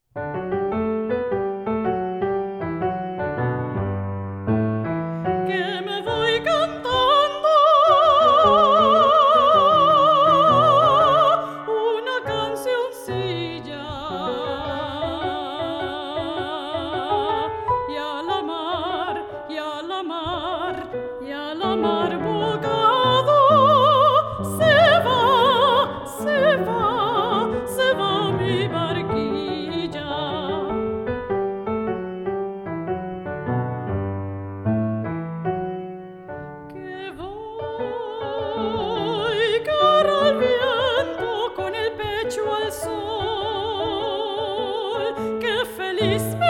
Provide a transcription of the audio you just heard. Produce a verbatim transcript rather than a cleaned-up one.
Que me voy cantando una cancioncilla y a la mar, y a la mar, y a la mar bogado se va, se va, se va mi barquilla. Que voy cara al viento con el pecho al sol, que feliz me